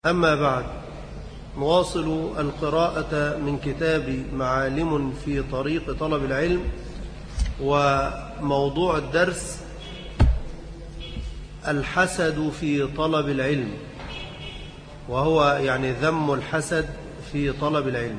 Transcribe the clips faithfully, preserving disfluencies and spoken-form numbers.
أما بعد، نواصل القراءة من كتاب معالم في طريق طلب العلم. وموضوع الدرس الحسد في طلب العلم، وهو يعني ذم الحسد في طلب العلم.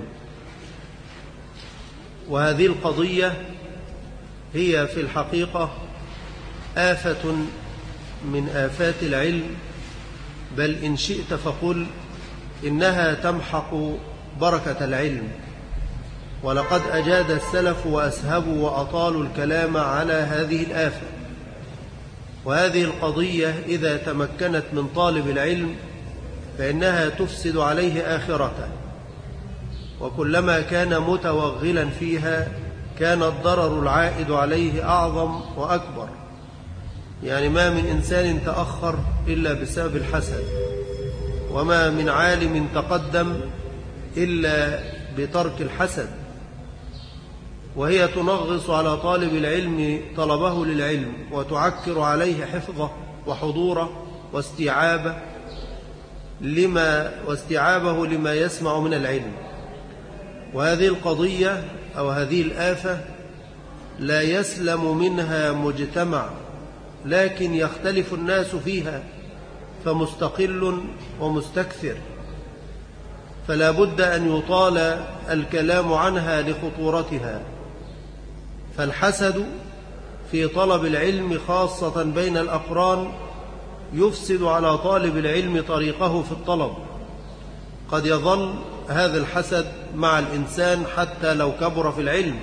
وهذه القضية هي في الحقيقة آفة من آفات العلم، بل إن شئت فقل إنها تمحق بركة العلم. ولقد أجاد السلف وأسهبوا وأطالوا الكلام على هذه الآفة. وهذه القضية إذا تمكنت من طالب العلم فإنها تفسد عليه آخرته، وكلما كان متوغلا فيها كان الضرر العائد عليه أعظم وأكبر. يعني ما من إنسان تأخر إلا بسبب الحسد، وما من عالم تقدم إلا بترك الحسد. وهي تنغص على طالب العلم طلبه للعلم، وتعكر عليه حفظه وحضوره واستيعابه لما واستيعابه لما يسمع من العلم. وهذه القضية أو هذه الآفة لا يسلم منها مجتمع، لكن يختلف الناس فيها، فمستقل ومستكثر، فلا بد أن يطال الكلام عنها لخطورتها. فالحسد في طلب العلم خاصة بين الأقران يفسد على طالب العلم طريقه في الطلب. قد يظل هذا الحسد مع الإنسان حتى لو كبر في العلم.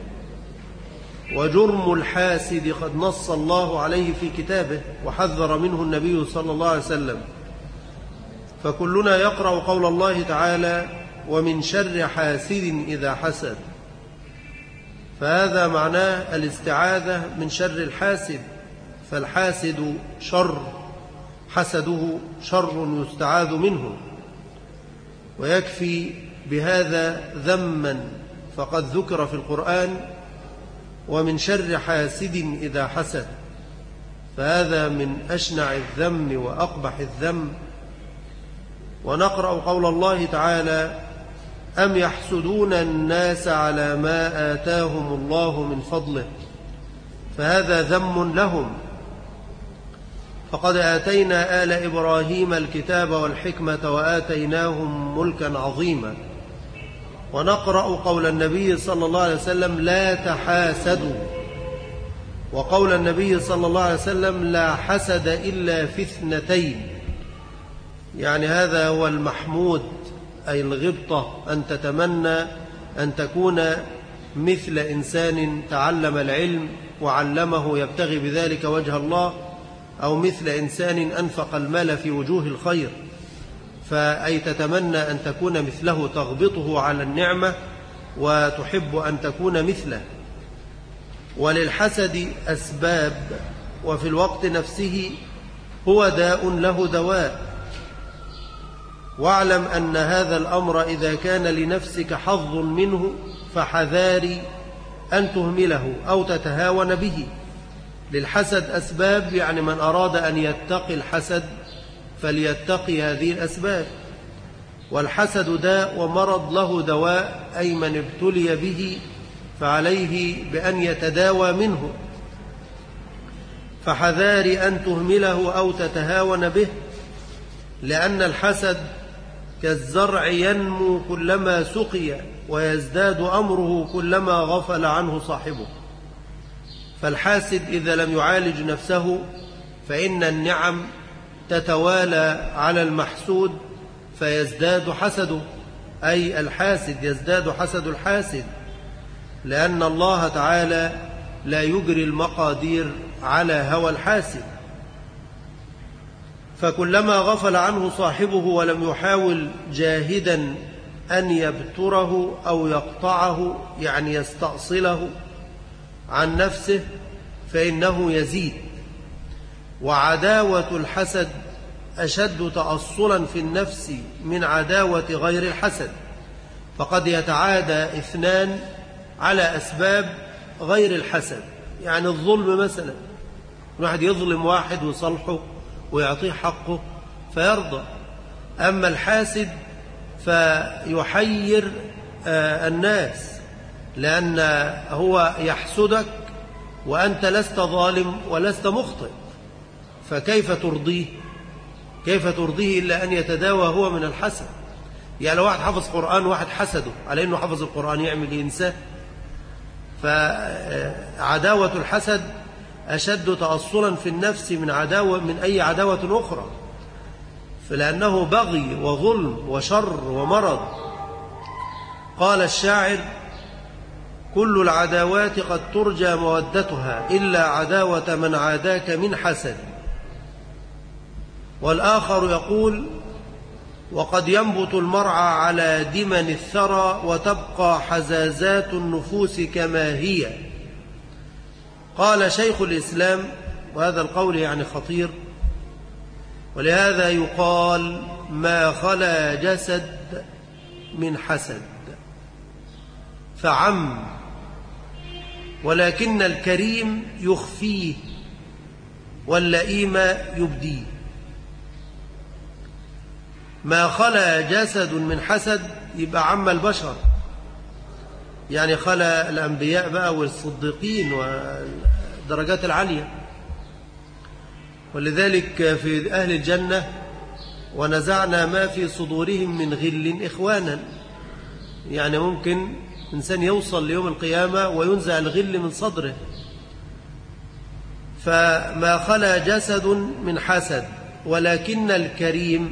وجرم الحاسد قد نص الله عليه في كتابه، وحذر منه النبي صلى الله عليه وسلم. فكلنا يقرأ قول الله تعالى: ومن شر حاسد إذا حسد. فهذا معناه الاستعاذة من شر الحاسد. فالحاسد شر، حسده شر يستعاذ منه. ويكفي بهذا ذما، فقد ذكر في القرآن: ومن شر حاسد إذا حسد. فهذا من أشنع الذم وأقبح الذم. ونقرأ قول الله تعالى: أم يحسدون الناس على ما آتاهم الله من فضله. فهذا ذم لهم. فقد آتينا آل إبراهيم الكتاب والحكمة وآتيناهم ملكا عظيما. ونقرأ قول النبي صلى الله عليه وسلم: لا تحاسدوا. وقول النبي صلى الله عليه وسلم: لا حسد إلا في اثنتين. يعني هذا هو المحمود، أي الغبطة، أن تتمنى أن تكون مثل إنسان تعلم العلم وعلمه يبتغي بذلك وجه الله، أو مثل إنسان أنفق المال في وجوه الخير. فأي تتمنى أن تكون مثله، تغبطه على النعمة وتحب أن تكون مثله. وللحسد أسباب، وفي الوقت نفسه هو داء له دواء. واعلم أن هذا الأمر إذا كان لنفسك حظ منه فحذاري أن تهمله أو تتهاون به. للحسد أسباب، يعني من أراد أن يتقي الحسد فليتقي هذه الأسباب. والحسد داء ومرض له دواء، أي من ابتلي به فعليه بأن يتداوى منه. فحذاري أن تهمله أو تتهاون به، لأن الحسد كالزرع ينمو كلما سقي، ويزداد أمره كلما غفل عنه صاحبه. فالحاسد إذا لم يعالج نفسه فإن النعم تتوالى على المحسود فيزداد حسده، أي الحاسد يزداد حسد الحاسد، لأن الله تعالى لا يجري المقادير على هوى الحاسد. فكلما غفل عنه صاحبه ولم يحاول جاهدا أن يبتره أو يقطعه، يعني يستأصله عن نفسه، فإنه يزيد. وعداوة الحسد أشد تأصلا في النفس من عداوة غير الحسد. فقد يتعادى اثنان على أسباب غير الحسد. يعني الظلم مثلا، واحد يظلم واحد ويصلحه ويعطيه حقه فيرضى، أما الحاسد فيحير الناس، لأن هو يحسدك وأنت لست ظالم ولست مخطئ، فكيف ترضيه؟ كيف ترضيه إلا أن يتداوى هو من الحسد؟ يعني لو واحد حفظ قرآن واحد حسده على أنه حفظ القرآن يعمل إنسان؟ فعداوة الحسد أشد تأصلا في النفس من عداوة من أي عداوة أخرى، فلأنه بغي وظلم وشر ومرض. قال الشاعر: كل العداوات قد ترجى مودتها إلا عداوة من عاداك من حسد. والآخر يقول: وقد ينبت المرعى على دمن الثرى وتبقى حزازات النفوس كما هي. قال شيخ الإسلام، وهذا القول يعني خطير، ولهذا يقال: ما خلا جسد من حسد، فعم، ولكن الكريم يخفيه واللئيم يبديه. ما خلا جسد من حسد يبقى عم البشر، يعني خلا الأنبياء بقى والصديقين والدرجات العالية. ولذلك في أهل الجنة: ونزعنا ما في صدورهم من غل إخوانا، يعني ممكن إنسان يوصل ليوم القيامة وينزع الغل من صدره. فما خلا جسد من حسد، ولكن الكريم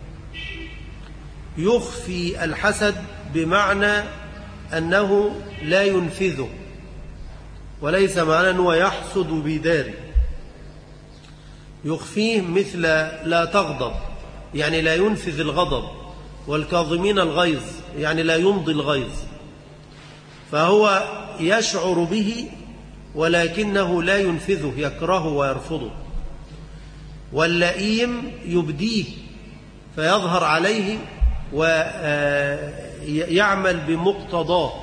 يخفي الحسد، بمعنى أنه لا ينفذه، وليس معنى أنه يحسد بداره. يخفيه مثل لا تغضب، يعني لا ينفذ الغضب، والكاظمين الغيظ يعني لا يمضي الغيظ، فهو يشعر به ولكنه لا ينفذه، يكرهه ويرفضه. واللئيم يبديه فيظهر عليه ويعمل بمقتضاه.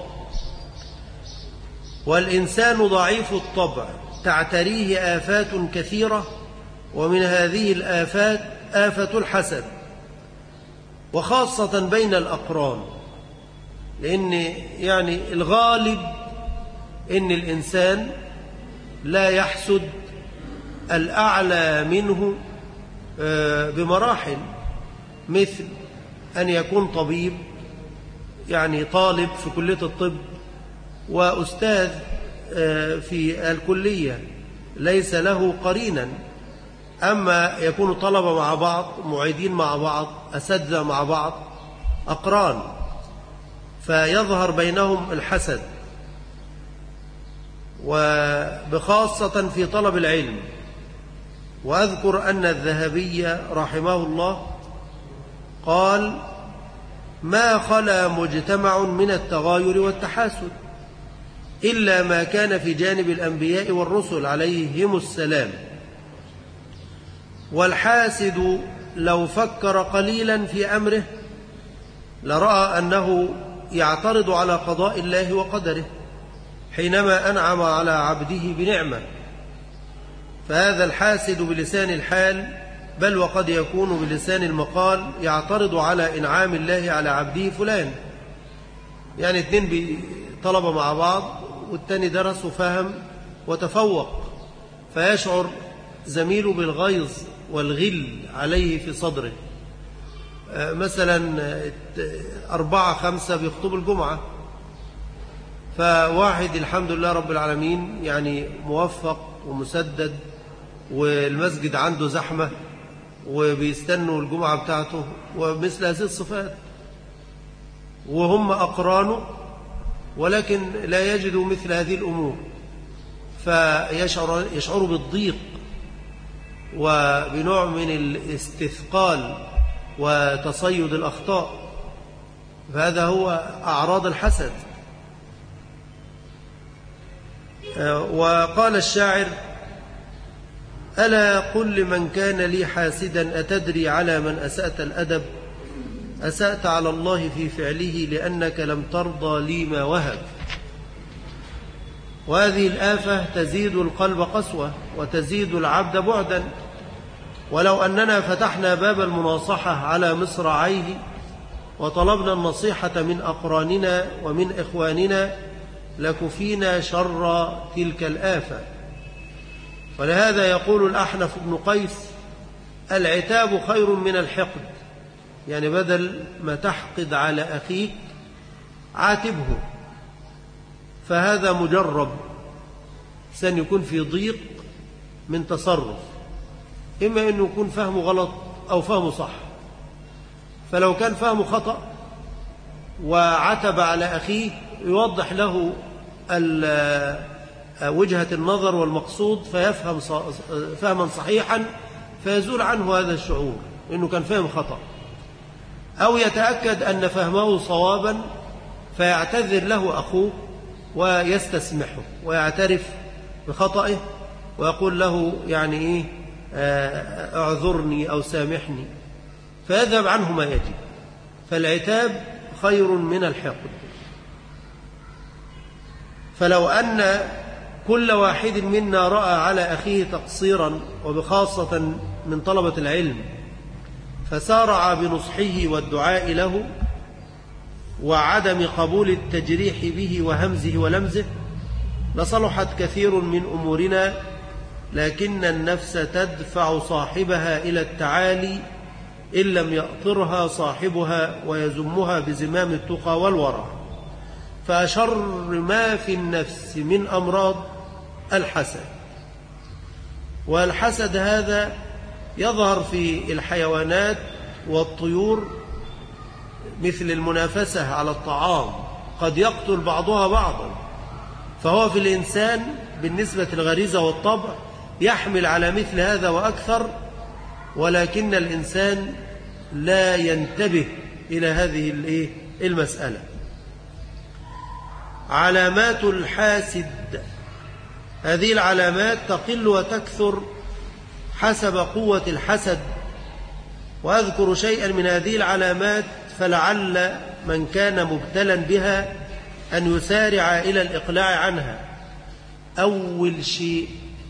والإنسان ضعيف الطبع تعتريه آفات كثيرة، ومن هذه الآفات آفة الحسد، وخاصة بين الأقران، لأن يعني الغالب إن الإنسان لا يحسد الأعلى منه بمراحل، مثل أن يكون طبيب، يعني طالب في كلية الطب وأستاذ في الكلية ليس له قرينا، أما يكون طلبة مع بعض، معيدين مع بعض، أساتذة مع بعض، أقران، فيظهر بينهم الحسد، وبخاصة في طلب العلم. وأذكر أن الذهبي رحمه الله قال: ما خلا مجتمع من التغاير والتحاسد إلا ما كان في جانب الأنبياء والرسل عليهم السلام. والحاسد لو فكر قليلا في أمره لرأى أنه يعترض على قضاء الله وقدره حينما أنعم على عبده بنعمة، فهذا الحاسد بلسان الحال، بل وقد يكون بلسان المقال، يعترض على إنعام الله على عبده فلان. يعني اثنين طلبة مع بعض، والتاني درس وفهم وتفوق، فيشعر زميله بالغيظ والغل عليه في صدره. مثلا أربعة خمسة بيخطبوا الجمعة، فواحد الحمد لله رب العالمين يعني موفق ومسدد، والمسجد عنده زحمة وبيستنوا الجمعة بتاعته ومثل هذه الصفات، وهم أقرانه ولكن لا يجدوا مثل هذه الأمور، فيشعر يشعر بالضيق وبنوع من الاستثقال وتصيد الأخطاء، فهذا هو أعراض الحسد. وقال الشاعر: ألا قل لمن كان لي حاسدا أتدري على من أسأت الأدب؟ أسأت على الله في فعله لأنك لم ترضى لي ما وهب. وهذه الآفة تزيد القلب قسوة وتزيد العبد بعدا، ولو أننا فتحنا باب المناصحة على مصراعيه وطلبنا النصيحة من أقراننا ومن إخواننا لكفينا شر تلك الآفة. ولهذا يقول الأحنف بن قيس: العتاب خير من الحقد، يعني بدل ما تحقد على أخيك عاتبه، فهذا مجرب، سن يكون في ضيق من تصرف، إما أنه يكون فهمه غلط أو فهمه صح. فلو كان فهمه خطأ وعتب على أخيه يوضح له وجهة النظر والمقصود فيفهم فهما صحيحا فيزول عنه هذا الشعور إنه كان فهم خطأ، أو يتأكد أن فهمه صوابا فيعتذر له أخوه ويستسمحه ويعترف بخطئه ويقول له يعني إيه اعذرني أو سامحني، فيذهب عنه ما يجب. فالعتاب خير من الحقد. فلو أن كل واحد منا رأى على أخيه تقصيرا، وبخاصة من طلبة العلم، فسارع بنصحه والدعاء له وعدم قبول التجريح به وهمزه ولمزه، لصلحت كثير من أمورنا. لكن النفس تدفع صاحبها إلى التعالي إن لم يأطرها صاحبها ويزمها بزمام التقى والورع. فأشر ما في النفس من أمراض الحسد، والحسد هذا يظهر في الحيوانات والطيور مثل المنافسة على الطعام، قد يقتل بعضها بعضا. فهو في الإنسان بالنسبة للغريزة والطبع يحمل على مثل هذا وأكثر، ولكن الإنسان لا ينتبه إلى هذه المسألة. علامات الحاسد، هذه العلامات تقل وتكثر حسب قوة الحسد. وأذكر شيئا من هذه العلامات فلعل من كان مبتلا بها أن يسارع إلى الإقلاع عنها. أول شيء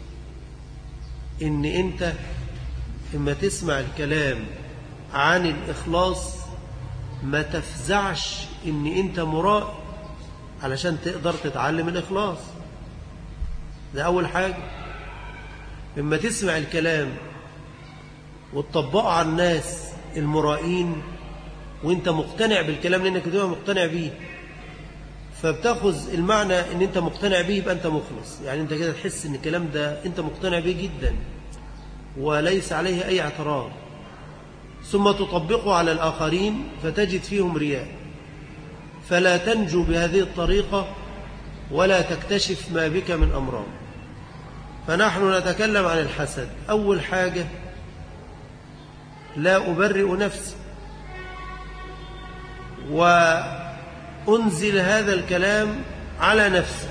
إن أنت إما تسمع الكلام عن الإخلاص ما تفزعش إن أنت مرائي علشان تقدر تتعلم الإخلاص. ده أول حاجة. إما تسمع الكلام وتطبقه على الناس المرائين وانت مقتنع بالكلام لأنك تبقى مقتنع بيه، فبتاخذ المعنى ان انت مقتنع بيه يبقى انت مخلص. يعني انت كده تحس ان الكلام ده انت مقتنع بيه جدا وليس عليه اي اعتراض، ثم تطبقه على الآخرين فتجد فيهم رياء، فلا تنجو بهذه الطريقة ولا تكتشف ما بك من أمراض. فنحن نتكلم عن الحسد. أول حاجة لا أبرئ نفسي، وأنزل هذا الكلام على نفسي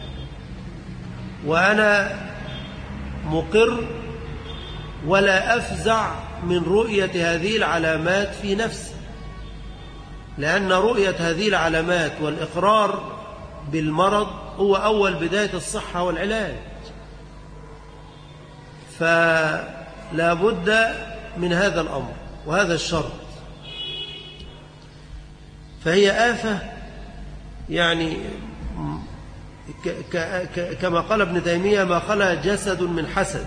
وأنا مقر، ولا أفزع من رؤية هذه العلامات في نفسي، لأن رؤية هذه العلامات والإقرار بالمرض هو أول بداية الصحة والعلاج. فلا بد من هذا الأمر وهذا الشرط. فهي آفة، يعني كما قال ابن تيمية ما خلا جسد من حسد.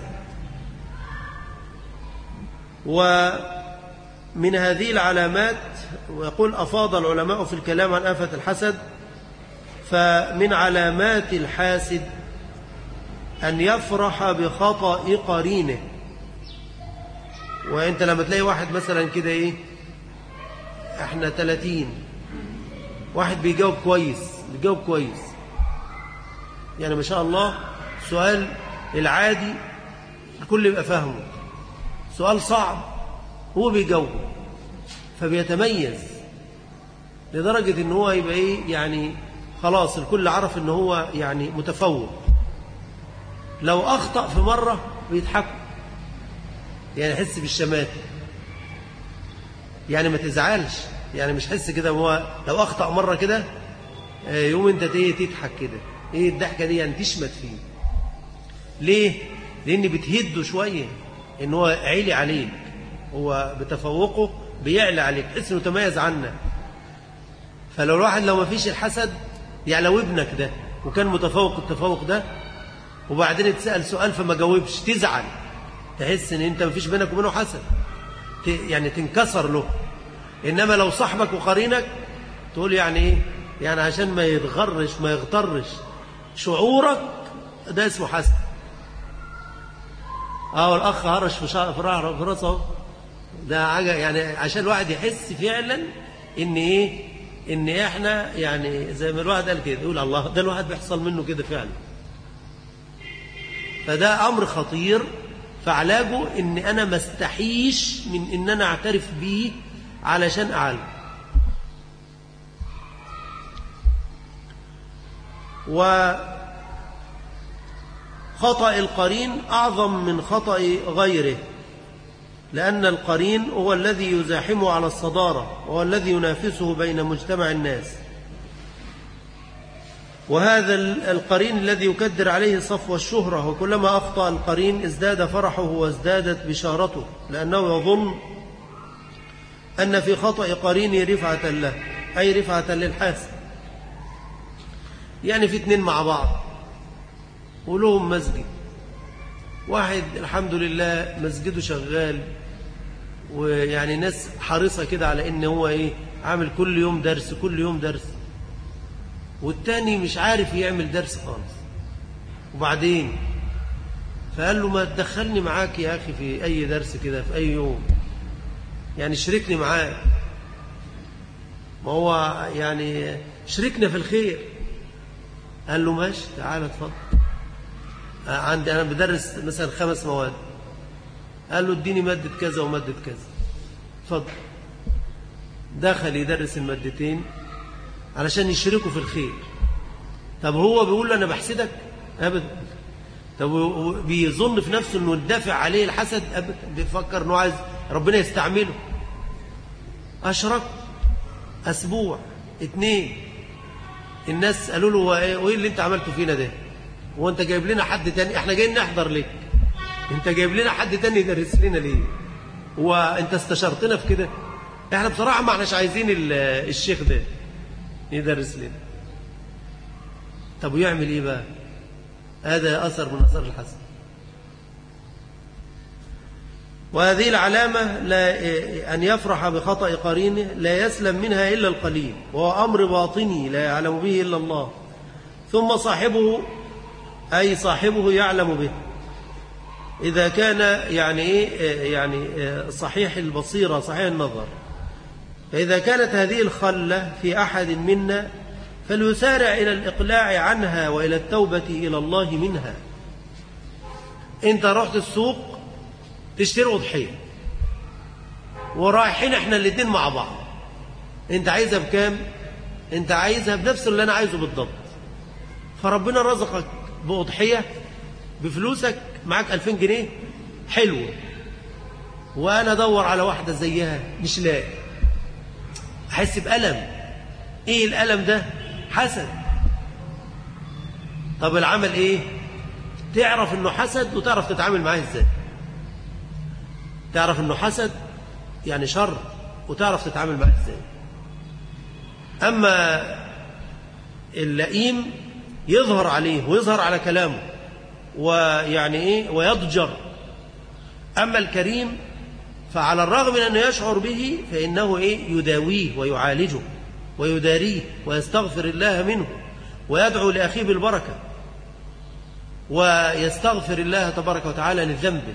ومن هذه العلامات، ويقول أفاض العلماء في الكلام عن آفة الحسد، فمن علامات الحاسد أن يفرح بخطأ قرينه. وأنت لما تلاقي واحد مثلا كده إيه، احنا ثلاثين، واحد بيجاوب كويس بيجاوب كويس يعني ما شاء الله، سؤال العادي الكل يبقى فاهمه، سؤال صعب هو بيجاوبه، فبيتميز لدرجة ان هو يبقى ايه، يعني خلاص الكل عرف ان هو يعني متفوق. لو اخطأ في مرة بيضحكوا، يعني حس بالشماتة، يعني ما تزعلش، يعني مش حس كده. هو لو اخطأ مرة كده يوم انت تضحك كده، ايه الضحكة دي، يعني تشمت فيه. ليه؟ لان بتهده شوية، إن هو عيلي عليك، هو بتفوقه بيعلى عليك، تحس إنه تميز عنك. فلو الواحد لو ما فيش الحسد، يعني لو ابنك ده وكان متفوق التفوق ده وبعدين اتسأل سؤال فما جاوبش، تزعل، تحس إن أنت ما فيش بينك وبينه حسد، يعني تنكسر له. إنما لو صاحبك وقرينك تقول يعني إيه؟ يعني عشان ما يتغرش ما يغترش شعورك، ده اسمه حسد. اه الأخ هرش في شعر في راسه، ده حاجة يعني عشان الواحد يحس فعلا إن إيه؟ إن إحنا يعني زي ما الواحد قال كده، يقول الله ده الواحد بيحصل منه كده فعلا. فده أمر خطير، فعلاجه إن أنا ما استحيش من إن أنا أعترف بيه علشان أعالجه. وخطأ القرين أعظم من خطأ غيره، لأن القرين هو الذي يزاحمه على الصدارة، وهو الذي ينافسه بين مجتمع الناس. وهذا القرين الذي يكدر عليه صفو الشهرة، وكلما أخطأ القرين ازداد فرحه وازدادت بشارته، لأنه يظن أن في خطأ قرينه رفعة له، أي رفعة للحاسد. يعني في اتنين مع بعض ولهم مسجد، واحد الحمد لله مسجده شغال، ويعني ناس حريصة كده على إن هو إيه عامل كل يوم درس كل يوم درس، والتاني مش عارف يعمل درس خالص. وبعدين فقال له ما تدخلني معاك يا أخي في أي درس كده في أي يوم، يعني شركني معاك، ما هو يعني شركنا في الخير. قال له ماشي تعالى اتفضل، عندي أنا بدرس مثلا خمس مواد. قال له اديني مادة كذا ومادة كذا، اتفضل. دخل يدرس المادتين علشان يشركوا في الخير. طب هو بيقول له أنا بحسدك؟ أبدا. طب بيظن في نفسه أنه الدافع عليه الحسد؟ أبدا. بيفكر أنه عايز ربنا يستعمله. أشرك أسبوع اتنين، الناس قالوا له وإيه اللي أنت عملته فينا ده؟ هو أنت جايب لنا حد تاني؟ إحنا جايين نحضر لك، أنت جايب لنا حد تاني يدرس لنا ليه؟ هو أنت استشرتنا في كده؟ إحنا بصراحة ما إحناش عايزين الشيخ ده يدرس لنا. طب ويعمل إيه بقى؟ هذا أثر من أثر الحسد. وهذه العلامة لا أن يفرح بخطأ قرينه لا يسلم منها إلا القليل، وهو أمر باطني لا يعلم به إلا الله، ثم صاحبه أي صاحبه يعلم به إذا كان يعني إيه يعني صحيح البصيرة صحيح النظر. فإذا كانت هذه الخلة في أحد منا فليسارع إلى الإقلاع عنها وإلى التوبة إلى الله منها. أنت رحت السوق تشتري أضحية ورايحين إحنا الاتنين مع بعض، أنت عايزها بكام؟ أنت عايزها بنفس اللي أنا عايزه بالضبط، فربنا رزقك بأضحية بفلوسك، معاك ألفين جنيه حلوة، وأنا أدور على واحدة زيها مش لاقي، أحس بألم. إيه الألم ده؟ حسد. طب العمل إيه؟ تعرف إنه حسد وتعرف تتعامل معاه إزاي. تعرف إنه حسد يعني شر وتعرف تتعامل معاه إزاي. أما اللئيم يظهر عليه ويظهر على كلامه ويعني إيه ويضجر. أما الكريم فعلى الرغم من أنه يشعر به فإنه إيه يداويه ويعالجه ويداريه ويستغفر الله منه ويدعو لأخيه بالبركة ويستغفر الله تبارك وتعالى للذنب،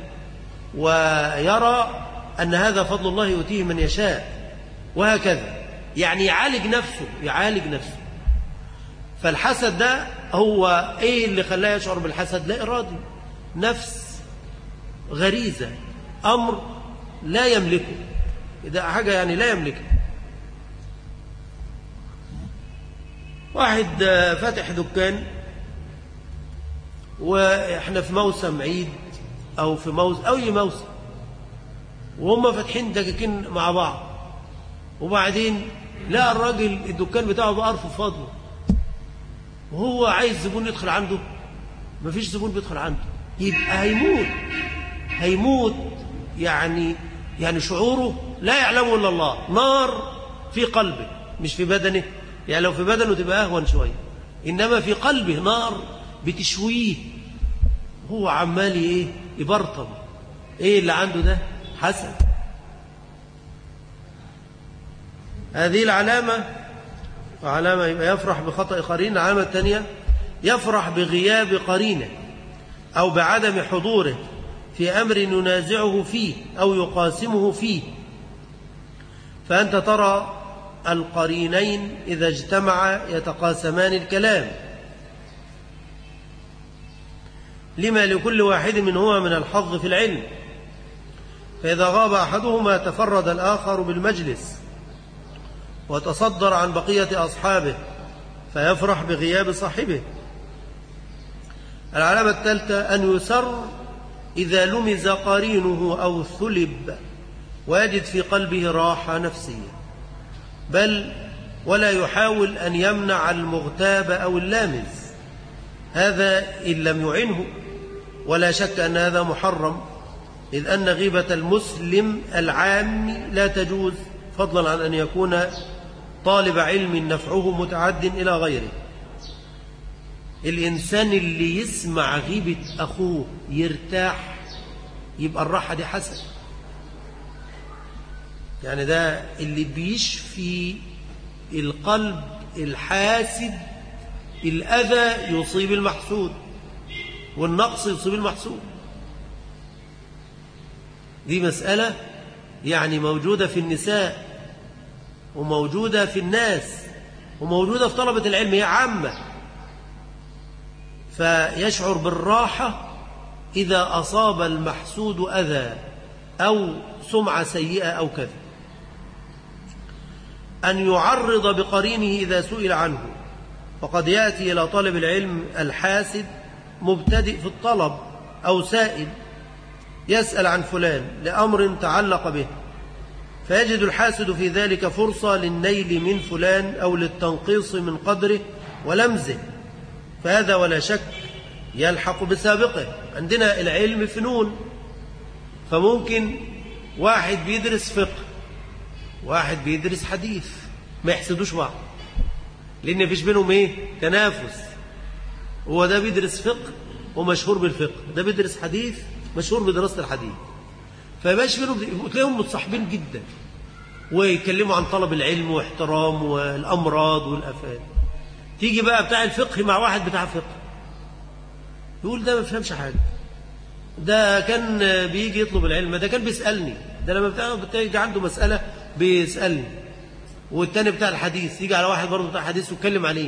ويرى أن هذا فضل الله يؤتيه من يشاء، وهكذا. يعني يعالج نفسه يعالج نفسه. فالحسد ده هو إيه اللي خلاه يشعر بالحسد؟ لا إرادي، نفس، غريزة، أمر لا يملكه، ده حاجة يعني لا يملكه. واحد فاتح دكان وإحنا في موسم عيد أو في موسم أو أي موسم، وهم فاتحين دكاكين مع بعض، وبعدين لا الراجل الدكان بتاعه بأرفف فاضي وهو عايز زبون يدخل عنده، مفيش زبون بيدخل عنده، يبقى هيموت هيموت يعني يعني شعوره لا يعلمه إلا الله، نار في قلبه مش في بدنه. يعني لو في بدنه تبقى أهون شوية، إنما في قلبه نار بتشويه، هو عمال إيه يبرطم. إيه اللي عنده ده؟ حسد. هذه العلامة علامة يبقى يفرح بخطأ قرين. العلامة الثانية يفرح بغياب قرينه أو بعدم حضوره في أمر ينازعه فيه أو يقاسمه فيه. فأنت ترى القرينين إذا اجتمعا يتقاسمان الكلام، لما لكل واحد منهما من الحظ في العلم، فإذا غاب أحدهما تفرد الآخر بالمجلس وتصدر عن بقية أصحابه فيفرح بغياب صاحبه. العلامة الثالثة أن يسر إذا لمز قرينه أو ثلب ويجد في قلبه راحة نفسية، بل ولا يحاول أن يمنع المغتاب أو اللامز، هذا إن لم يعنه، ولا شك أن هذا محرم، إذ أن غيبة المسلم العام لا تجوز، فضلا عن أن يكون طالب علم نفعه متعد إلى غيره. الإنسان اللي يسمع غيبة أخوه يرتاح، يبقى الراحة دي حسن. يعني ده اللي بيشفي القلب الحاسد. الأذى يصيب المحسود والنقص يصيب المحسود. دي مسألة يعني موجودة في النساء وموجودة في الناس وموجودة في طلبة العلم، هي عامة. فيشعر بالراحة إذا أصاب المحسود أذى أو سمعة سيئة أو كذا. أن يعرض بقرينه إذا سئل عنه، وقد يأتي إلى طالب العلم الحاسد مبتدئ في الطلب أو سائل يسأل عن فلان لأمر تعلق به، فيجد الحاسد في ذلك فرصة للنيل من فلان أو للتنقيص من قدره ولمزه، فهذا ولا شك يلحق بسابقه. عندنا العلم فنون، فممكن واحد بيدرس فقه واحد بيدرس حديث ما يحسدوش بعض، لأن فيش بينهم إيه؟ تنافس. هو ده بيدرس فقه ومشهور بالفقه، ده بيدرس حديث مشهور بدراسة الحديث، فيبقاش بينهم، تلاقيهم متصاحبين جدا ويتكلموا عن طلب العلم واحترام والأمراض والآفات. تيجي بقى بتاع الفقه مع واحد بتاع فقه يقول ده ما فهمش حاجة، ده كان بيجي يطلب العلم، ده كان بيسألني، ده لما بتيجي عنده مسألة بيسألني. والتاني بتاع الحديث يجي على واحد برضه بتاع الحديث ويتكلم عليه،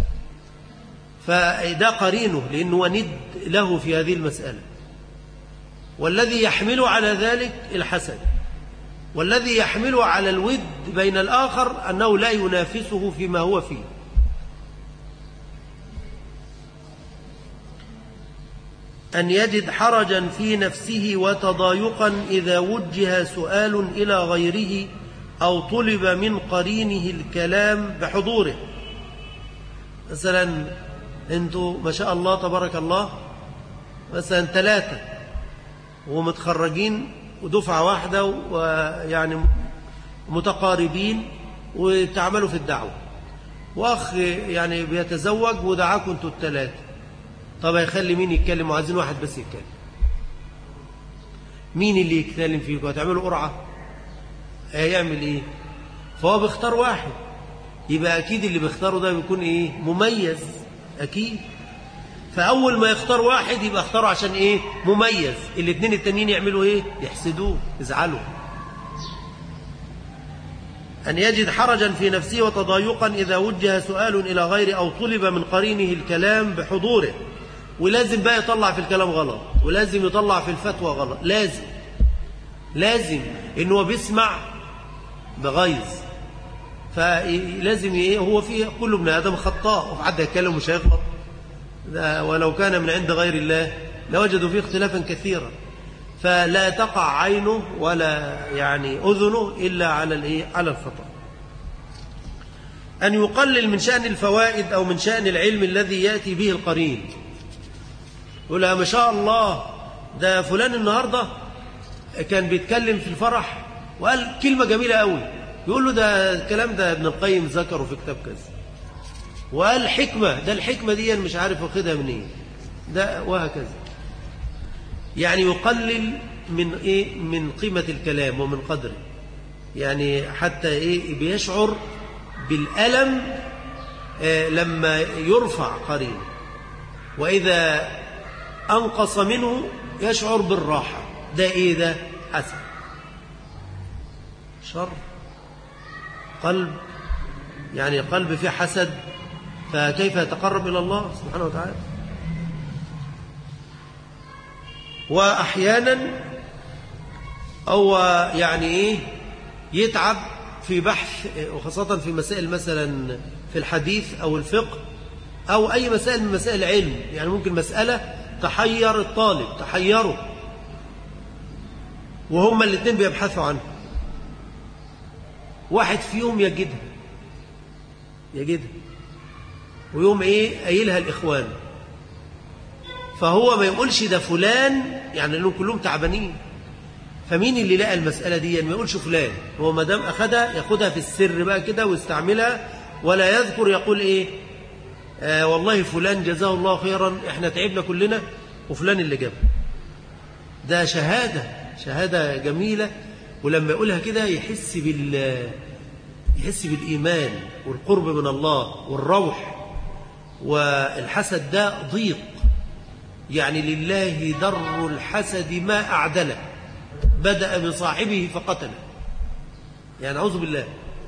فده قرينه لأنه ند له في هذه المسألة. والذي يحمله على ذلك الحسد، والذي يحمله على الود بين الآخر أنه لا ينافسه فيما هو فيه. أن يجد حرجا في نفسه وتضايقا إذا وجه سؤال إلى غيره أو طلب من قرينه الكلام بحضوره. مثلا أنتوا ما شاء الله تبارك الله مثلا ثلاثة ومتخرجين ودفعة واحدة ويعني متقاربين وتعملوا في الدعوة، وأخ يعني بيتزوج ودعاكم أنتوا الثلاثة، طب هيخلي مين يتكلم؟ وعايزين واحد بس يتكلم، مين اللي يتكلم فيكم؟ هتعملوا قرعة؟ هيعمل ايه؟ فهو بيختار واحد، يبقى اكيد اللي بيختاره ده بيكون ايه؟ مميز اكيد. فاول ما يختار واحد يبقى اختاره عشان ايه؟ مميز. الاثنين التانيين يعملوا ايه؟ يحسدوه، يزعلوا. أن يجد حرجا في نفسه وتضايقا إذا وجه سؤال إلى غيره أو طلب من قرينه الكلام بحضوره. ولازم بقى يطلع في الكلام غلط، ولازم يطلع في الفتوى غلط، لازم لازم إنه بيسمع بغيظ، فلازم إيه؟ هو فيه كل ابن آدم خطاء، وحد يتكلم مش هيغلط، ولو كان من عند غير الله لوجدوا فيه اختلافا كثيرا. فلا تقع عينه ولا يعني أذنه إلا على الإيه؟ على الخطأ. أن يقلل من شأن الفوائد أو من شأن العلم الذي يأتي به القرين. يقول ما شاء الله ده فلان النهاردة كان بيتكلم في الفرح وقال كلمة جميلة قوي، يقول له ده الكلام ده ابن القيم ذكره في كتاب كذا، وقال حكمة، ده الحكمة دي مش عارف واخدها منين، ده وهكذا. يعني يقلل من إيه؟ من قيمة الكلام ومن قدره، يعني حتى إيه بيشعر بالألم آه لما يرفع قرينه، وإذا أنقص منه يشعر بالراحة. ده إيه ده؟ حسن، شر، قلب، يعني قلب فيه حسد، فكيف يتقرب إلى الله سبحانه وتعالى؟ وأحيانا أو يعني إيه يتعب في بحث، وخاصة في مسائل مثلا في الحديث أو الفقه أو أي مسائل من مسائل العلم. يعني ممكن مسألة تحير الطالب، تحيره، وهما الاثنين بيبحثوا عنها، واحد فيهم يجدها يجدها ويوم إيه قايلها الإخوان، فهو ما يقولش ده فلان، يعني لأنهم كلهم تعبانين، فمين اللي لقى المسألة دي؟ يعني ما يقولش فلان، هو ما دام أخدها ياخدها في السر بقى كده ويستعملها، ولا يذكر يقول إيه آه والله فلان جزاه الله خيرا، إحنا تعبنا كلنا وفلان اللي جاب. ده شهادة، شهادة جميلة، ولما يقولها كده يحس بال يحس بالإيمان والقرب من الله والروح. والحسد ده ضيق، يعني لله در الحسد ما أعدله، بدأ بصاحبه فقتله، يعني أعوذ بالله.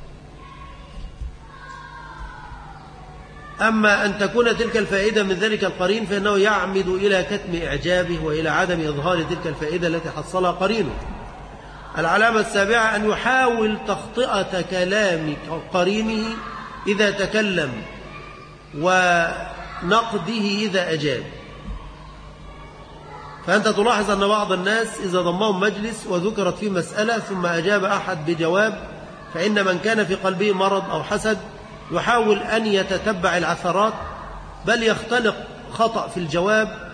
أما أن تكون تلك الفائدة من ذلك القرين فإنه يعمد إلى كتم إعجابه وإلى عدم إظهار تلك الفائدة التي حصلها قرينه. العلامة السابعة أن يحاول تخطئة كلام قرينه إذا تكلم ونقده إذا أجاب. فأنت تلاحظ أن بعض الناس إذا ضمهم مجلس وذكرت فيه مسألة ثم أجاب أحد بجواب، فإن من كان في قلبه مرض أو حسد يحاول أن يتتبع العثرات، بل يختلق خطأ في الجواب،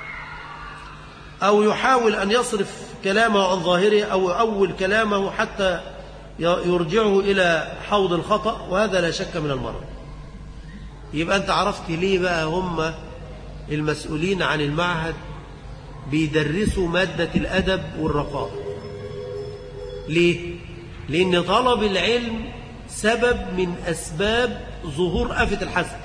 أو يحاول أن يصرف كلامه عن ظاهره أو يؤول كلامه حتى يرجعه إلى حوض الخطأ، وهذا لا شك من المرض. يبقى أنت عرفت ليه بقى هم المسؤولين عن المعهد بيدرسوا مادة الأدب والرقائق؟ ليه؟ لأن طلب العلم سبب من أسباب ظهور آفة الحسد،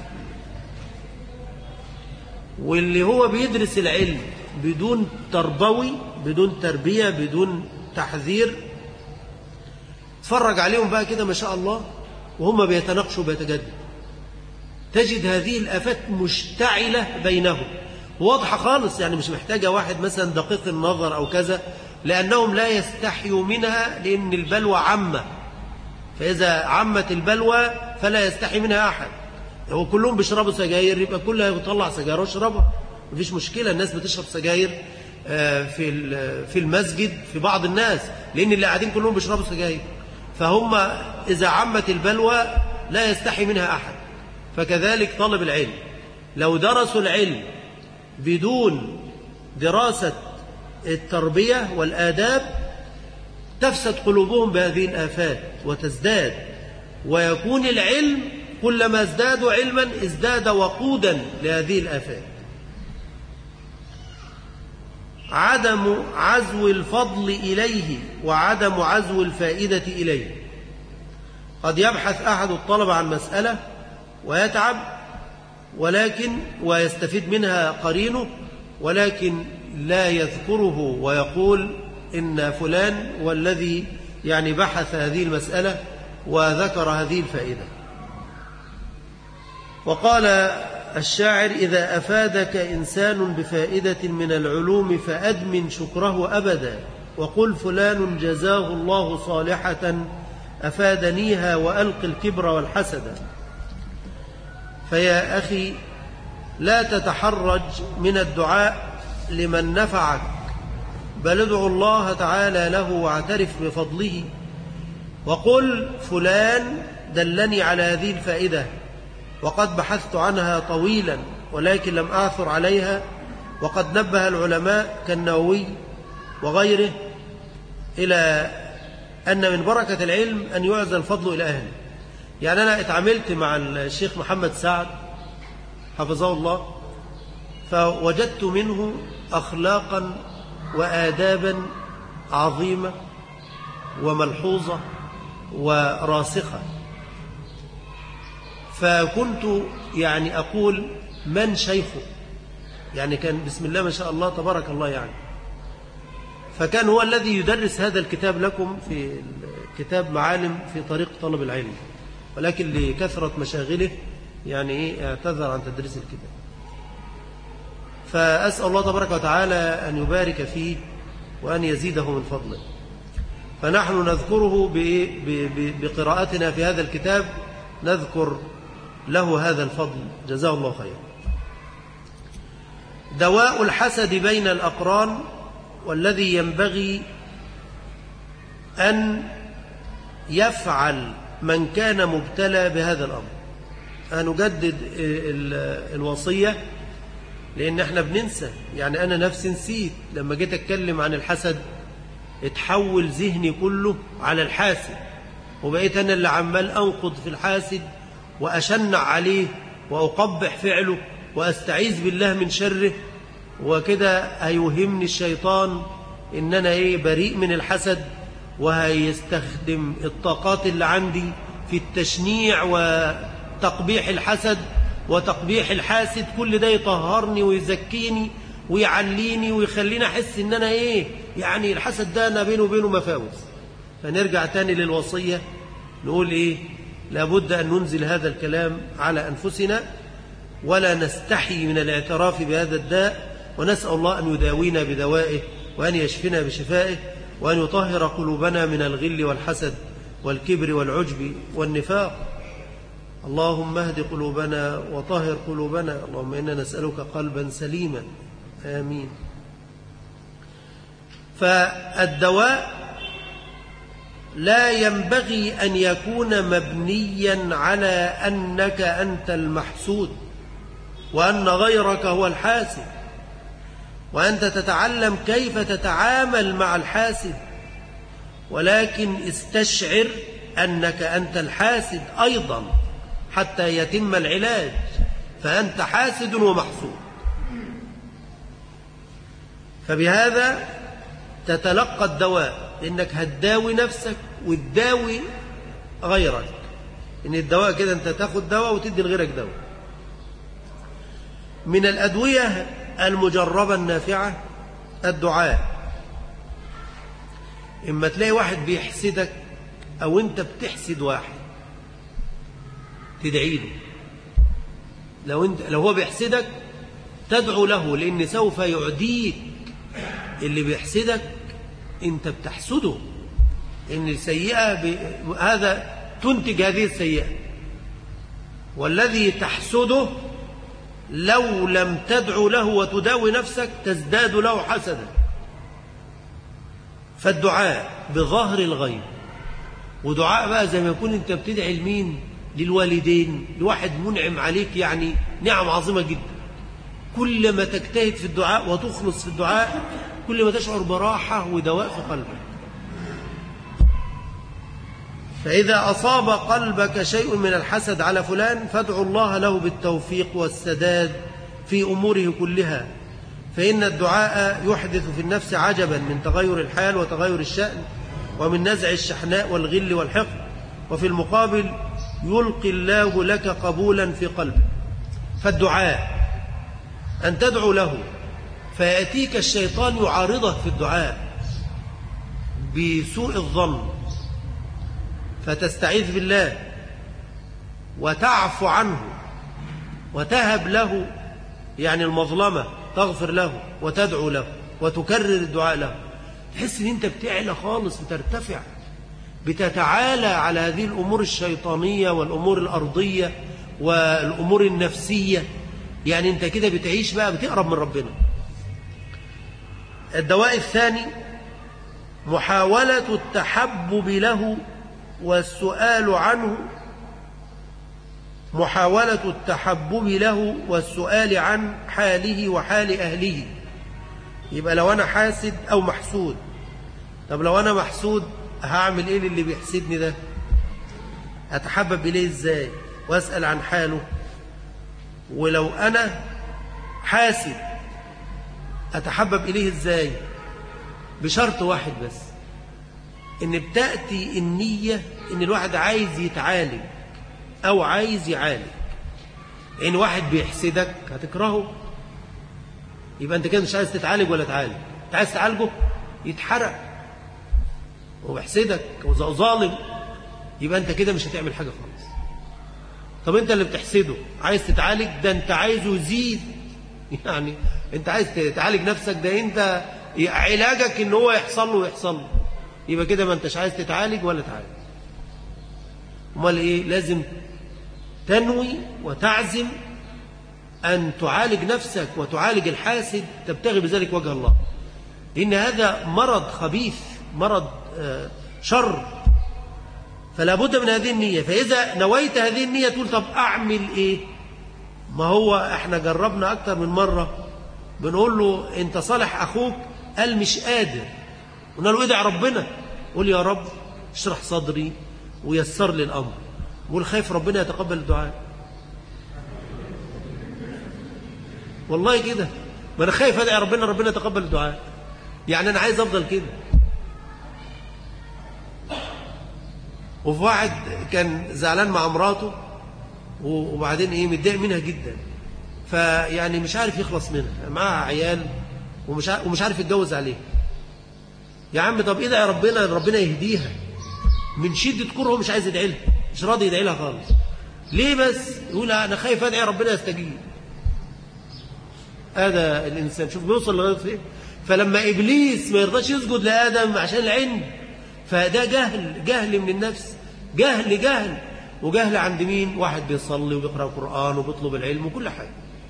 واللي هو بيدرس العلم بدون تربوي، بدون تربية، بدون تحذير، تفرج عليهم بقى كده ما شاء الله وهم بيتناقشوا بيتجدد، تجد هذه الآفات مشتعلة بينهم واضحة خالص، يعني مش محتاجة واحد مثلا دقيق النظر أو كذا، لأنهم لا يستحيوا منها، لأن البلوى عامة، فإذا عمت البلوى فلا يستحي منها أحد. هو كلهم بيشربوا سجاير، يبقى كلها يطلع سجاير ويشربها، مفيش مشكلة. الناس بتشرب سجاير في في المسجد في بعض الناس، لأن اللي قاعدين كلهم بيشربوا سجاير، فهم إذا عمت البلوى لا يستحي منها أحد. فكذلك طالب العلم لو درسوا العلم بدون دراسة التربية والآداب تفسد قلوبهم بهذه الآفات وتزداد، ويكون العلم كلما ازدادوا علما ازداد وقودا لهذه الآفات. عدم عزو الفضل إليه وعدم عزو الفائدة إليه. قد يبحث أحد الطلبة عن مسألة ويتعب ولكن ويستفيد منها قرينه، ولكن لا يذكره ويقول إن فلان والذي يعني بحث هذه المسألة وذكر هذه الفائدة. وقال الشاعر: إذا أفادك إنسان بفائدة من العلوم فأدمن شكره أبدا، وقل فلان جزاه الله صالحة أفادنيها وألق الكبر والحسد. فيا أخي لا تتحرج من الدعاء لمن نفعك، بل ادعو الله تعالى له واعترف بفضله، وقل فلان دلني على هذه الفائدة وقد بحثت عنها طويلا ولكن لم أعثر عليها، وقد نبه العلماء كالنووي وغيره إلى أن من بركة العلم أن يعزى الفضل إلى أهله. يعني أنا اتعاملت مع الشيخ محمد سعد حفظه الله، فوجدت منه أخلاقا وآدابا عظيمة وملحوظة وراسخة، فكنت يعني أقول من شيخه؟ يعني كان بسم الله ما شاء الله تبارك الله يعني. فكان هو الذي يدرس هذا الكتاب لكم في كتاب معالم في طريق طلب العلم، ولكن لكثرة مشاغله يعني إيه اعتذر عن تدريس الكتاب. فأسأل الله تبارك وتعالى أن يبارك فيه وأن يزيده من فضله. فنحن نذكره بقراءتنا في هذا الكتاب، نذكر له هذا الفضل جزاه الله خيرا. دواء الحسد بين الأقران، والذي ينبغي أن يفعل من كان مبتلى بهذا الأمر. هنجدد الوصية لأن احنا بننسى. يعني أنا نفسي نسيت لما جيت أتكلم عن الحسد، اتحول ذهني كله على الحاسد، وبقيت أنا اللي عمال أنقض في الحاسد وأشنع عليه وأقبح فعله وأستعيذ بالله من شره، وكده هيوهمني الشيطان إن أنا إيه بريء من الحسد، وهيستخدم الطاقات اللي عندي في التشنيع وتقبيح الحسد وتقبيح الحاسد. كل ده يطهرني ويزكيني ويعليني ويخليني أحس إن أنا إيه يعني الحسد ده أنا بينه وبينه مفاوز. فنرجع تاني للوصية نقول إيه؟ لابد أن ننزل هذا الكلام على أنفسنا، ولا نستحي من الاعتراف بهذا الداء، ونسأل الله أن يداوينا بدوائه، وأن يشفنا بشفائه، وأن يطهر قلوبنا من الغل والحسد والكبر والعجب والنفاق. اللهم اهد قلوبنا وطهر قلوبنا، اللهم إنا نسألك قلبا سليما، آمين. فالدواء لا ينبغي أن يكون مبنيا على أنك أنت المحسود وأن غيرك هو الحاسد، وأنت تتعلم كيف تتعامل مع الحاسد، ولكن استشعر أنك أنت الحاسد أيضا حتى يتم العلاج، فأنت حاسد ومحسود. فبهذا تتلقى الدواء، إنك هتداوي نفسك وتداوي غيرك. إن الدواء كده أنت تاخد دواء وتدي لغيرك دواء. من الأدوية المجربة النافعة الدعاء. إما تلاقي واحد بيحسدك أو أنت بتحسد واحد، تدعي له. لو, انت لو هو بيحسدك تدعو له، لأن سوف يعديك. اللي بيحسدك أنت بتحسده، إن السيئة ب... هذا تنتج هذه السيئة، والذي تحسده لو لم تدعو له وتداوي نفسك تزداد له حسدا. فالدعاء بظهر الغيب، ودعاء بقى زي ما يكون أنت بتدعي لمين؟ للوالدين، لواحد منعم عليك، يعني نعم عظيمة جدا. كل ما تجتهد في الدعاء وتخلص في الدعاء كل ما تشعر براحة ودواء في قلبك. فإذا أصاب قلبك شيء من الحسد على فلان فادعوا الله له بالتوفيق والسداد في أموره كلها، فإن الدعاء يحدث في النفس عجبا من تغير الحال وتغير الشأن، ومن نزع الشحناء والغل والحقد، وفي المقابل يلقي الله لك قبولا في قلبك. فالدعاء أن تدعو له فيأتيك الشيطان يعارضك في الدعاء بسوء الظن، فتستعيذ بالله وتعفو عنه وتهب له يعني المظلمة، تغفر له وتدعو له وتكرر الدعاء له. تحس ان انت بتعلى خالص، بترتفع، بتتعالى على هذه الأمور الشيطانية والأمور الأرضية والأمور النفسية. يعني انت كده بتعيش بقى، بتقرب من ربنا. الدواء الثاني محاولة التحبب له والسؤال عنه، محاولة التحبب له والسؤال عن حاله وحال أهله. يبقى لو أنا حاسد أو محسود، طب لو أنا محسود هعمل إيه للي بيحسدني ده؟ أتحبب إليه إزاي وأسأل عن حاله؟ ولو أنا حاسد أتحبب إليه إزاي؟ بشرط واحد بس، إن بتأتي النية إن الواحد عايز يتعالج أو عايز يعالج. إن واحد بيحسدك هتكرهه، يبقى أنت كده مش عايز تتعالج ولا تعالج. أنت عايز تعالجه يتحرق وبيحسدك وظالم، يبقى أنت كده مش هتعمل حاجة خالص. طب أنت اللي بتحسده عايز تتعالج، ده أنت عايزه يزيد، يعني أنت عايز تعالج نفسك، ده أنت علاجك إن هو يحصل له ويحصل له، يبقى كده ما أنتش عايز تتعالج ولا تعالج. امال إيه؟ لازم تنوي وتعزم أن تعالج نفسك وتعالج الحاسد، تبتغي بذلك وجه الله، لأن هذا مرض خبيث، مرض شر، فلا بد من هذه النية. فإذا نويت هذه النية تقول طب أعمل إيه؟ ما هو إحنا جربنا أكتر من مرة بنقول له أنت صالح أخوك، قال مش قادر، قلنا له ادعي ربنا، قول يا رب اشرح صدري ويسر لي الأمر، قول خايف ربنا يتقبل الدعاء. والله كده، ما أنا خايف أدعي ربنا ربنا يتقبل الدعاء، يعني أنا عايز أفضل كده. وفي واحد كان زعلان مع مراته وبعدين ايه متضايق منها جدا، فيعني مش عارف يخلص منها، معاها عيال ومش عارف ومش عارف يتجوز عليه. يا عم طب ادعي ربنا ربنا يهديها، من شدة كرهه مش عايز يدعي لها، مش راضي يدعي لها خالص. ليه بس؟ يقول انا خايف ادعي ربنا يستجيب. هذا الانسان شوف بيوصل لغايه فين. فلما ابليس ما يرضاش يسجد لادم عشان العند، فده جهل، جهل من النفس، جهل جهل وجهل عند مين؟ واحد بيصلي وبيقرأ القرآن وبيطلب العلم وكل حاجة.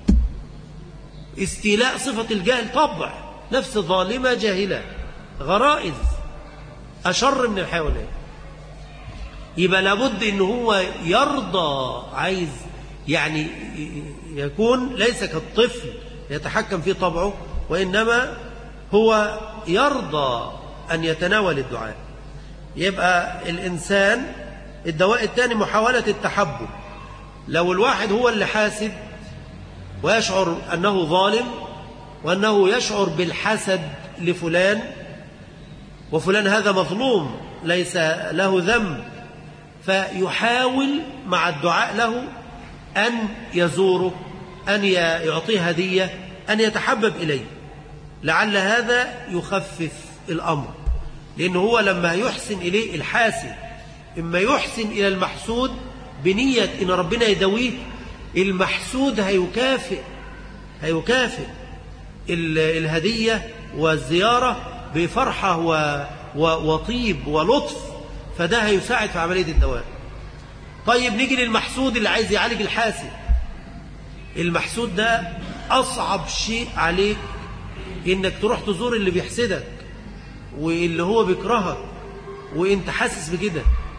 استيلاء صفة الجهل طبع، نفس ظالمة جاهلة، غرائز أشر من الحيوانات. يبقى لابد إن هو يرضى، عايز يعني يكون ليس كالطفل يتحكم في طبعه، وإنما هو يرضى أن يتناول الدعاء. يبقى الإنسان الدواء الثاني محاولة التحبب. لو الواحد هو اللي حاسد ويشعر أنه ظالم وأنه يشعر بالحسد لفلان، وفلان هذا مظلوم ليس له ذنب، فيحاول مع الدعاء له أن يزوره، أن يعطيه هدية، أن يتحبب إليه، لعل هذا يخفف الأمر. لأنه هو لما يحسن إليه الحاسد، إما يحسن إلى المحسود بنية إن ربنا يدويه، المحسود هيكافئ هيكافئ الهدية والزيارة بفرحة وطيب ولطف، فده هيساعد في عملية الدواء. طيب نيجي للمحسود اللي عايز يعالج الحاسد. المحسود ده أصعب شيء عليك إنك تروح تزور اللي بيحسدك واللي هو بيكرهك وإنت حاسس بكده.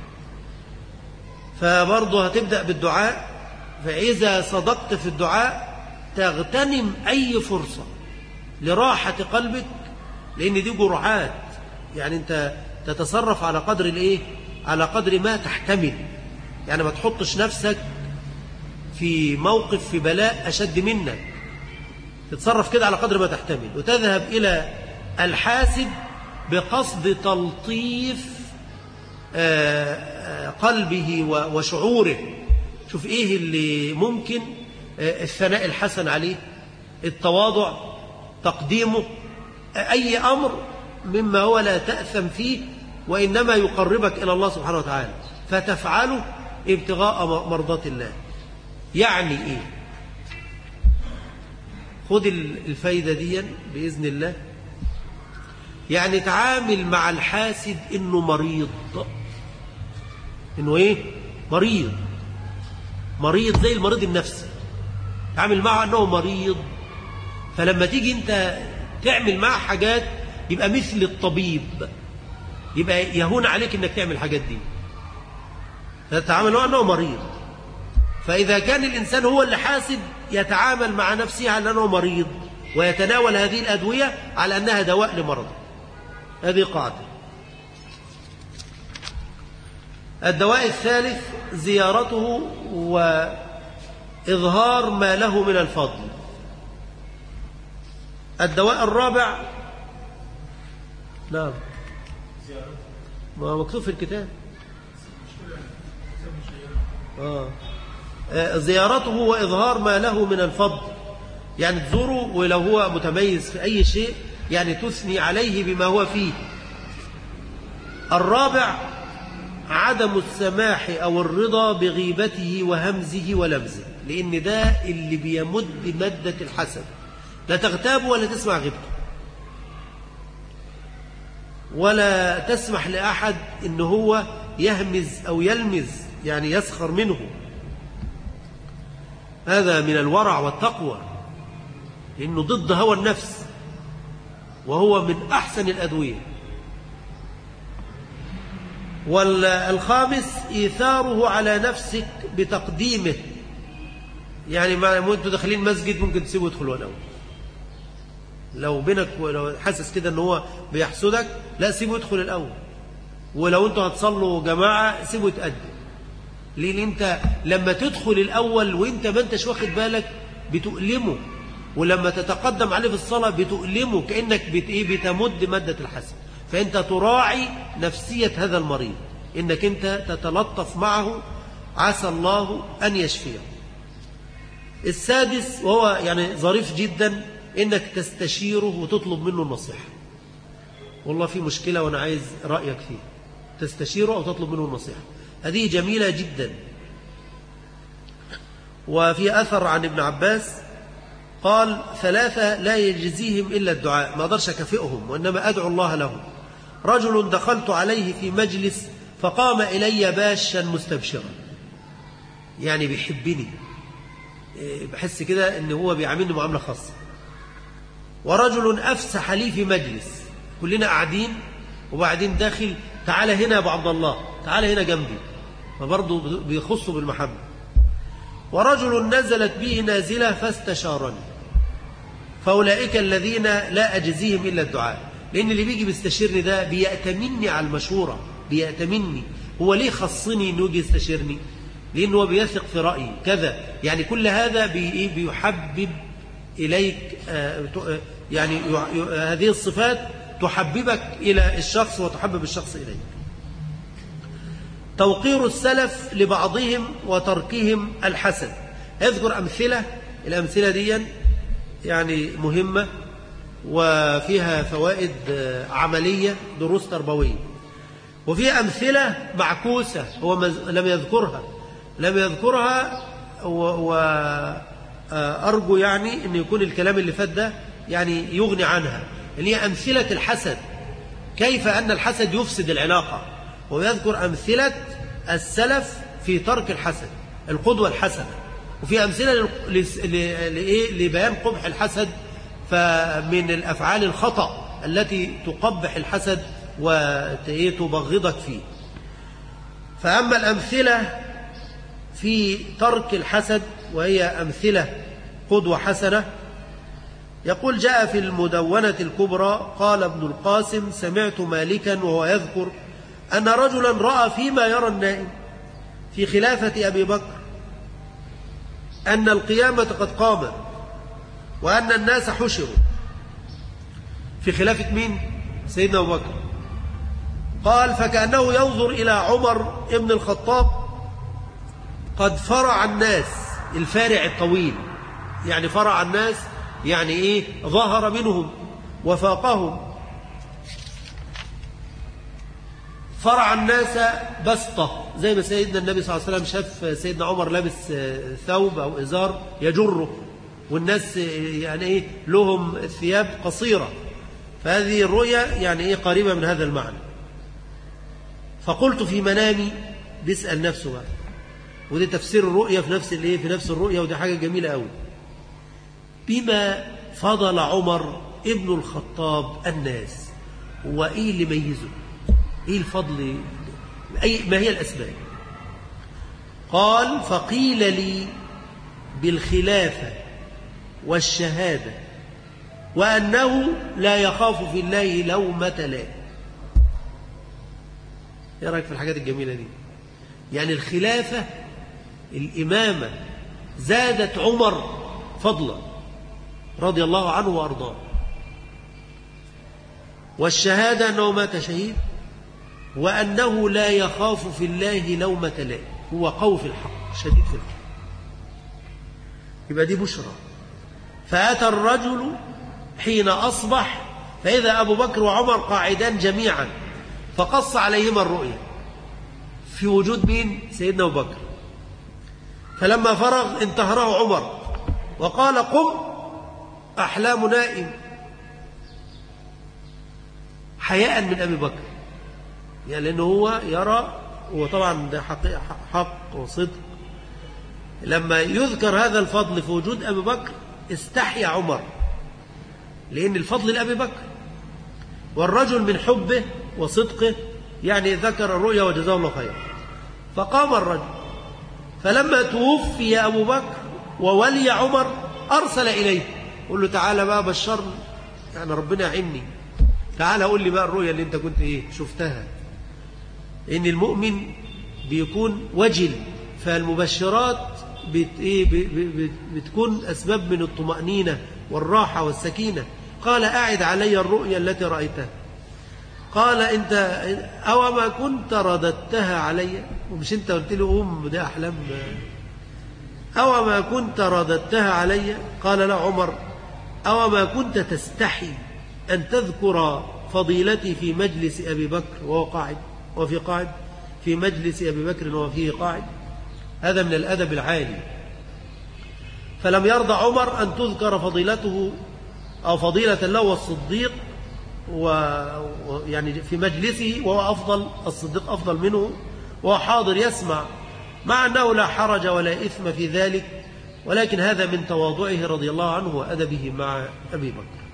فبرضه هتبدأ بالدعاء، فإذا صدقت في الدعاء تغتنم أي فرصة لراحة قلبك، لأن دي جرعات، يعني أنت تتصرف على قدر الإيه؟ على قدر ما تحتمل، يعني ما تحطش نفسك في موقف في بلاء أشد منك، تتصرف كده على قدر ما تحتمل، وتذهب إلى الحاسد بقصد تلطيف قلبه وشعوره. شوف إيه اللي ممكن، الثناء الحسن عليه، التواضع، تقديمه، أي أمر مما هو لا تأثم فيه وإنما يقربك إلى الله سبحانه وتعالى، فتفعله ابتغاء مرضات الله. يعني إيه؟ خذ الفايدة دي بإذن الله. يعني تعامل مع الحاسد إنه مريض، إنه إيه؟ مريض، مريض زي المريض النفسي، تعامل معه أنه مريض. فلما تيجي أنت تعمل معه حاجات يبقى مثل الطبيب، يبقى يهون عليك أنك تعمل الحاجات دي، تتعامل معه أنه مريض. فإذا كان الإنسان هو اللي حاسد يتعامل مع نفسه على أنه مريض، ويتناول هذه الأدوية على أنها دواء لمرضه. هذه قاعدة. الدواء الثالث زيارته وإظهار ما له من الفضل. الدواء الرابع نعم ما مكتوب في الكتاب آه. زيارته وإظهار ما له من الفضل، يعني تزوره ولو هو متميز في أي شيء يعني تثني عليه بما هو فيه. الرابع عدم السماح أو الرضا بغيبته وهمزه ولمزه، لأن ده اللي بيمد مدة الحسد، لا تغتاب ولا تسمع غيبته ولا تسمح لأحد إن هو يهمز أو يلمز يعني يسخر منه. هذا من الورع والتقوى، لأنه ضد هوى النفس وهو من أحسن الأدوية. والخامس إيثاره على نفسك بتقديمه، يعني ما أنتوا داخلين مسجد ممكن تسيبه يدخل ولو لو بينك ولو حاسس كده ان هو بيحسدك لا سيبه يدخل الأول، ولو أنتوا هتصلوا جماعة سيبه يتقدم، لأن أنت لما تدخل الأول وأنت ما أنتش واخد بالك بتؤلمه، ولما تتقدم عليه في الصلاة بتؤلمه كأنك بتمد مادة الحسد. فأنت تراعي نفسية هذا المريض، إنك أنت تتلطف معه عسى الله أن يشفيه. السادس وهو يعني ظريف جدا، إنك تستشيره وتطلب منه النصيحة. والله في مشكلة وأنا عايز رأيك فيه، تستشيره أو تطلب منه النصيحة، هذه جميلة جدا. وفي أثر عن ابن عباس قال ثلاثة لا يجزيهم إلا الدعاء، ما أقدرش أكافئهم وإنما أدعو الله لهم. رجل دخلت عليه في مجلس فقام إلي باشا مستبشرا، يعني بيحبني، بحس كده إن هو بيعاملني معاملة خاصة. ورجل أفسح لي في مجلس، كلنا قاعدين وبعدين داخل تعالى هنا يا أبو عبد الله، تعالى هنا جنبي، فبرضه بيخصه بالمحبة. ورجل نزلت به نازلة فاستشارني، فأولئك الذين لا أجزيهم إلا الدعاء، لأن اللي بيجي بيستشيرني ده بيأتمني على المشورة، بيأتمني. هو ليه خصني إنه يجي يستشيرني؟ لأنه هو بيثق في رأيي كذا، يعني كل هذا بيحبب إليك، يعني هذه الصفات تحببك إلى الشخص وتحبب الشخص إليك. توقير السلف لبعضهم وتركهم الحسد. اذكر أمثلة، الأمثلة دي يعني مهمة وفيها فوائد عملية، دروس تربوية. وفي أمثلة معكوسة هو لم يذكرها لم يذكرها وأرجو يعني أن يكون الكلام اللي فات ده يعني يغني عنها، اللي هي أمثلة الحسد، كيف أن الحسد يفسد العلاقة. ويذكر أمثلة السلف في ترك الحسد، القدوة الحسنة. وفي أمثلة لبيان قبح الحسد، فمن الأفعال الخطأ التي تقبح الحسد وتبغضك فيه. فأما الأمثلة في ترك الحسد وهي أمثلة قدوة حسنة، يقول جاء في المدونة الكبرى قال ابن القاسم سمعت مالكا وهو يذكر أن رجلا رأى فيما يرى النائم في خلافة أبي بكر أن القيامة قد قامت وأن الناس حشروا. في خلافة مين؟ سيدنا أبو بكر. قال فكأنه ينظر إلى عمر ابن الخطاب قد فرع الناس، الفارع الطويل، يعني فرع الناس يعني إيه؟ ظهر منهم وفاقهم. فرع الناس بسطة، زي ما سيدنا النبي صلى الله عليه وسلم شاف سيدنا عمر لابس ثوب أو إزار يجره، والناس يعني إيه لهم ثياب قصيرة، فهذه الرؤية يعني إيه قريبة من هذا المعنى. فقلت في منامي، بيسأل نفسه بقى، ودي تفسير الرؤية في نفس الإيه في نفس الرؤية، ودي حاجة جميلة قوي. بما فضل عمر ابن الخطاب الناس، وإيه اللي ميزه؟ إيه الفضل؟ أي ما هي الأسباب؟ قال فقيل لي بالخلافة والشهادة وأنه لا يخاف في الله لومة لائم. ايه رأيك في الحاجات الجميلة دي؟ يعني الخلافة الإمامة زادت عمر فضلا رضي الله عنه وأرضاه. والشهادة أنه مات شهيد، وأنه لا يخاف في الله لومة لائم، هو قوي في الحق شديد في الحق. يبقى دي بشرى. فأتى الرجل حين أصبح فإذا أبو بكر وعمر قاعدان جميعا، فقص عليهما الرؤيا في وجود مين؟ سيدنا أبو بكر. فلما فرغ انتهره عمر وقال قم أحلام نائم، حياء من أبي بكر، يعني لأنه هو يرى، وطبعا ده حق, حق وصدق. لما يذكر هذا الفضل في وجود أبي بكر استحيا عمر، لأن الفضل لأبي بكر، والرجل من حبه وصدقه يعني ذكر الرؤيا وجزاه الله خيرا. فقام الرجل، فلما توفي أبو بكر وولي عمر أرسل إليه قل له تعالى بقى بشرني، يعني ربنا يعيني، تعالى قول لي بقى الرؤيا اللي انت كنت ايه شفتها. ان المؤمن بيكون وجل، فالمبشرات بت ايه بتكون اسباب من الطمأنينة والراحة والسكينة. قال أعد علي الرؤيا التي رأيتها. قال انت او ما كنت رددتها علي، ومش انت قلت له قوم ده احلام، او ما كنت رددتها علي. قال لا عمر او ما كنت تستحي أن تذكر فضيلتي في مجلس أبي بكر وهو قاعد، وفي قاعد في مجلس أبي بكر وفيه قاعد. هذا من الأدب العالي. فلم يرضى عمر أن تذكر فضيلته أو فضيلة له والصديق، ويعني في مجلسه وهو أفضل، الصديق أفضل منه وهو حاضر يسمع، مع أنه لا حرج ولا إثم في ذلك، ولكن هذا من تواضعه رضي الله عنه وأدبه مع أبي بكر.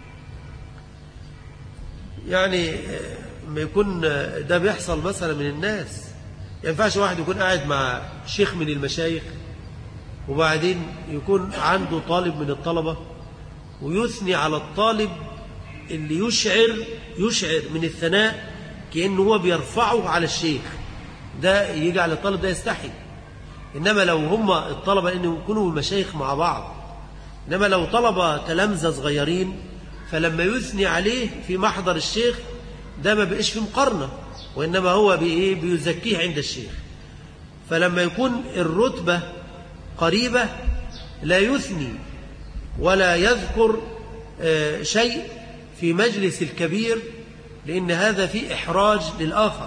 يعني ما يكون ده بيحصل مثلا من الناس، ما ينفعش واحد يكون قاعد مع شيخ من المشايخ وبعدين يكون عنده طالب من الطلبة ويثني على الطالب اللي يشعر يشعر من الثناء كأنه هو بيرفعه على الشيخ، ده يجعل الطالب ده يستحي. إنما لو هم الطلبة إنه يكونوا مشايخ مع بعض، إنما لو طلبة تلامذة صغيرين فلما يثني عليه في محضر الشيخ ده ما بقاش في مقارنة، وإنما هو بإيه بيزكيه عند الشيخ. فلما يكون الرتبة قريبة لا يثني ولا يذكر شيء في مجلس الكبير، لأن هذا فيه إحراج للآخر.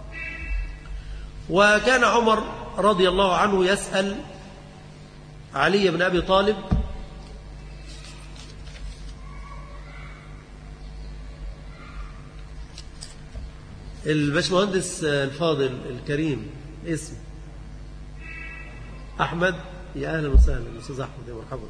وكان عمر رضي الله عنه يسأل علي بن أبي طالب الباشمهندس الفاضل الكريم اسم أحمد، يا أهلا وسهلا أستاذ أحمد، يا مرحبا.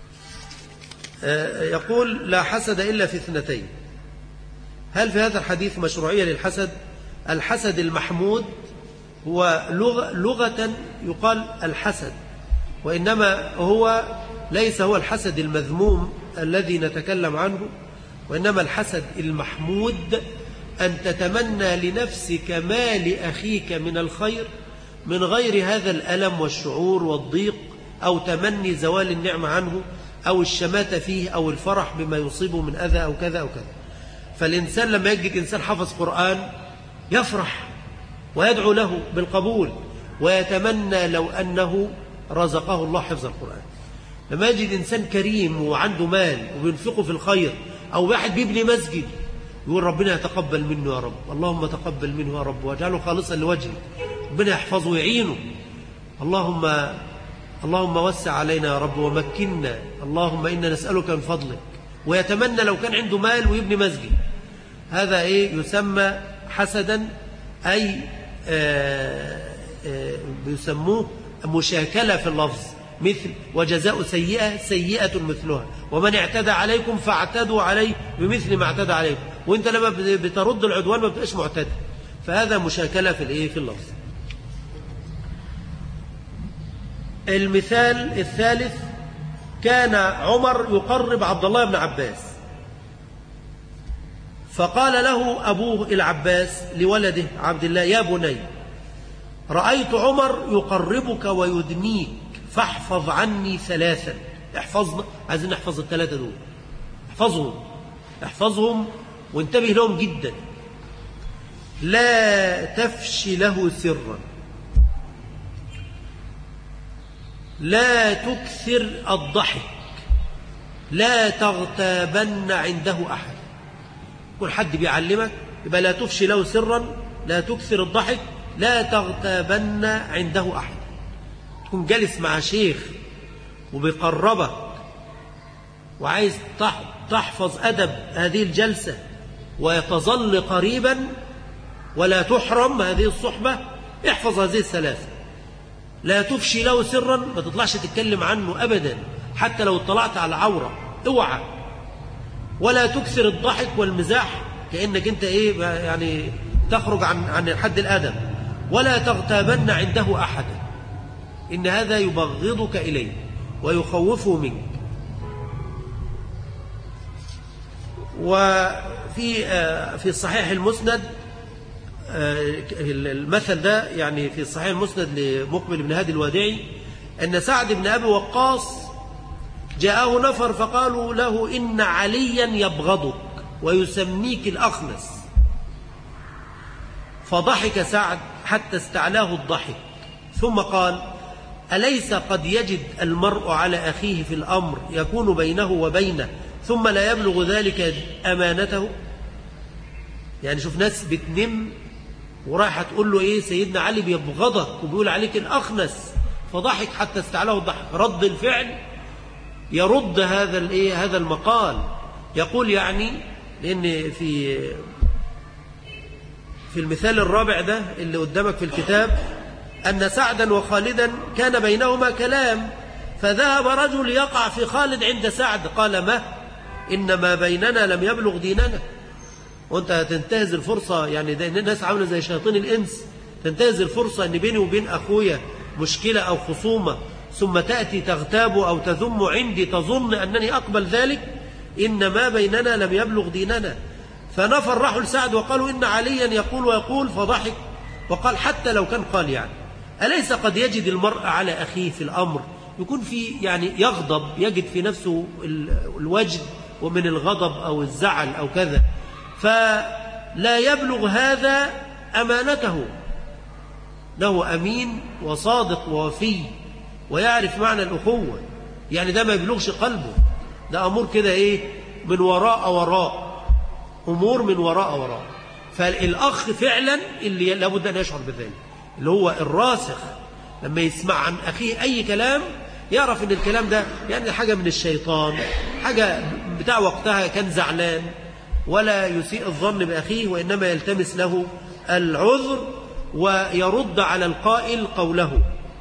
يقول لا حسد إلا في اثنتين. هل في هذا الحديث مشروعية للحسد؟ الحسد المحمود هو لغة, لغة يقال الحسد، وإنما هو ليس هو الحسد المذموم الذي نتكلم عنه، وإنما الحسد المحمود أن تتمنى لنفسك ما لأخيك من الخير من غير هذا الألم والشعور والضيق، أو تمني زوال النعمة عنه، أو الشماتة فيه، أو الفرح بما يصيبه من أذى أو كذا أو كذا. فالإنسان لما يجد إنسان حفظ قرآن يفرح ويدعو له بالقبول، ويتمنى لو أنه رزقه الله حفظ القرآن. لما يجد إنسان كريم وعنده مال وبينفقه في الخير، أو واحد بيبني مسجد يقول ربنا يتقبل منه يا رب، اللهم تقبل منه يا رب واجعله خالصا لوجهك، ربنا يحفظه ويعينه، اللهم اللهم وسع علينا يا رب ومكننا، اللهم إنا نسألك من فضلك. ويتمنى لو كان عنده مال ويبني مسجد. هذا إيه يسمى حسدا، أي آآ آآ بيسموه مشاكلة في اللفظ، مثل وجزاء سيئة سيئة مثلها، ومن اعتدى عليكم فاعتدوا عليه بمثل ما اعتدى عليكم. وانت لما بترد العدوان ما بتبقاش معتدى، فهذا مشاكلة في الايه في اللفظ. المثال الثالث، كان عمر يقرب عبد الله بن عباس، فقال له أبوه العباس لولده عبد الله يا بني رأيت عمر يقربك ويدنيك فاحفظ عني ثلاثا. احفظنا، عايزين نحفظ الثلاثة دول، احفظهم احفظهم وانتبه لهم جدا. لا تفشي له سرا، لا تكثر الضحك، لا تغتابن عنده أحد. كل حد بيعلمك يبقى لا تفشي له سرا، لا تكثر الضحك، لا تغتابن عنده أحد. تكون جالس مع شيخ وبيقربك وعايز تحفظ أدب هذه الجلسة ويتظل قريبا ولا تحرم هذه الصحبة، احفظ هذه الثلاثة. لا تفشي له سرا، ما تطلعش تتكلم عنه أبدا حتى لو اطلعت على عورة، اوعى. ولا تكثر الضحك والمزاح كأنك انت ايه يعني تخرج عن عن حد الأدب. ولا تغتابن عنده أحدا، إن هذا يبغضك إليه ويخوفه منك. وفي في الصحيح المسند المثل ده، يعني في الصحيح المسند لمقبل بن هادي الوادعي، أن سعد بن أبي وقاص جاءه نفر فقالوا له إن عليا يبغضك ويسميك الأخنس. فضحك سعد حتى استعلاه الضحك، ثم قال: أليس قد يجد المرء على أخيه في الأمر يكون بينه وبينه ثم لا يبلغ ذلك أمانته؟ يعني شوف ناس بتنم ورايحة تقول له إيه سيدنا علي بيبغضك وبيقول عليك الأخنس، فضحك حتى استعلاه الضحك. رد الفعل يرد هذا الإيه هذا المقال، يقول يعني لأن في في المثال الرابع ده اللي قدامك في الكتاب أن سعدا وخالدا كان بينهما كلام، فذهب رجل يقع في خالد عند سعد قال: ما إن ما بيننا لم يبلغ ديننا. وانت هتنتهز الفرصة، يعني ده الناس عاملة زي شياطين الإنس، تنتهز الفرصة أن بيني وبين أخويا مشكلة أو خصومة ثم تأتي تغتاب أو تذم عندي تظن أنني أقبل ذلك. إن ما بيننا لم يبلغ ديننا. فنفر راحوا لسعد وقالوا إن عليا يقول ويقول، فضحك وقال: حتى لو كان قال يعني أليس قد يجد المرء على أخيه في الأمر يكون في يعني يغضب، يجد في نفسه الوجد ومن الغضب أو الزعل أو كذا، فلا يبلغ هذا أمانته. له أمين وصادق ووفي ويعرف معنى الأخوة، يعني ده ما يبلغش قلبه، ده أمور كده إيه من وراء وراء، أمور من وراء وراء. فالأخ فعلا اللي لابد أن يشعر بذلك، اللي هو الراسخ، لما يسمع عن أخيه أي كلام يعرف أن الكلام ده يعني حاجة من الشيطان، حاجة بتاع وقتها كان زعلان، ولا يسيء الظن بأخيه وإنما يلتمس له العذر ويرد على القائل قوله.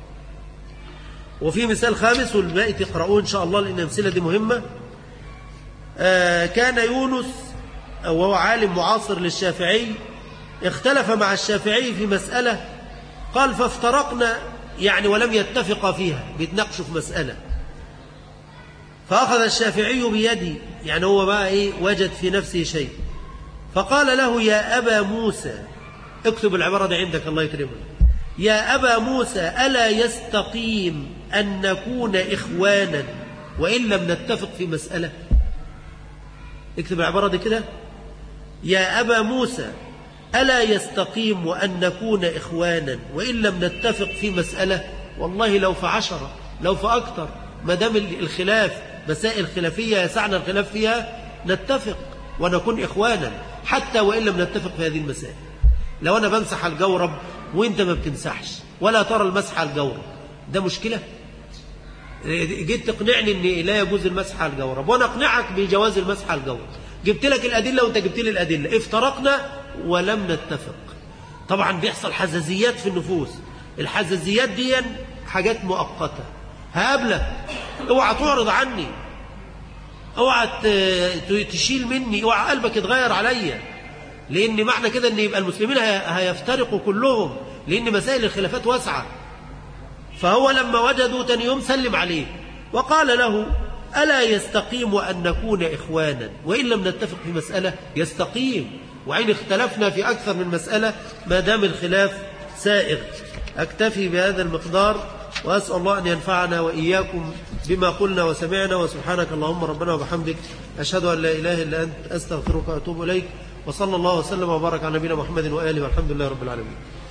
وفي مثال خامس والباقي تقرؤوه إن شاء الله لأن الأمثلة دي مهمة. آه كان يونس وهو عالم معاصر للشافعي اختلف مع الشافعي في مسألة، قال فافترقنا يعني ولم يتفق فيها، بيتناقشوا في مسألة، فأخذ الشافعي بيدي، يعني هو بقى إيه وجد في نفسه شيء، فقال له: يا أبا موسى، اكتب العبارة دي عندك الله يكرمك، يا أبا موسى ألا يستقيم أن نكون إخوانا وإن لم نتفق في مسألة؟ اكتب العبارة دي كده، يا أبا موسى ألا يستقيم أن نكون إخوانا وإن لم نتفق في مسألة؟ والله لو في عشرة لو في أكتر، ما دام الخلاف مسائل خلافية يسعنا الخلاف فيها نتفق ونكون إخوانا حتى وإن لم نتفق في هذه المسائل. لو أنا بمسح الجورب وإنت ما بتمسحش ولا ترى المسح على الجورب، ده مشكلة؟ جيت تقنعني أن لا يجوز المسح على الجورب وأنا أقنعك بجواز المسح على الجورب، جبت لك الأدلة وأنت جبت لي الأدلة، افترقنا ولم نتفق. طبعا بيحصل حزازيات في النفوس، الحزازيات دي حاجات مؤقتة، هقابلك اوعى تعرض عني، اوعى تشيل مني، اوعى قلبك يتغير عليا، لأن معنى كده أن يبقى المسلمين هيفترقوا كلهم، لأن مسائل الخلافات واسعة. فهو لما وجدوا تاني يوم سلم عليه وقال له: ألا يستقيم أن نكون إخوانا وإن لم نتفق في مسألة؟ يستقيم، وعين اختلفنا في أكثر من مسألة ما دام الخلاف سائغ. أكتفي بهذا المقدار، وأسأل الله أن ينفعنا وإياكم بما قلنا وسمعنا. وسبحانك اللهم ربنا وبحمدك، أشهد أن لا إله إلا أنت، أستغفرك وأتوب إليك. وصلى الله وسلم وبارك على نبينا محمد وآله، والحمد لله رب العالمين.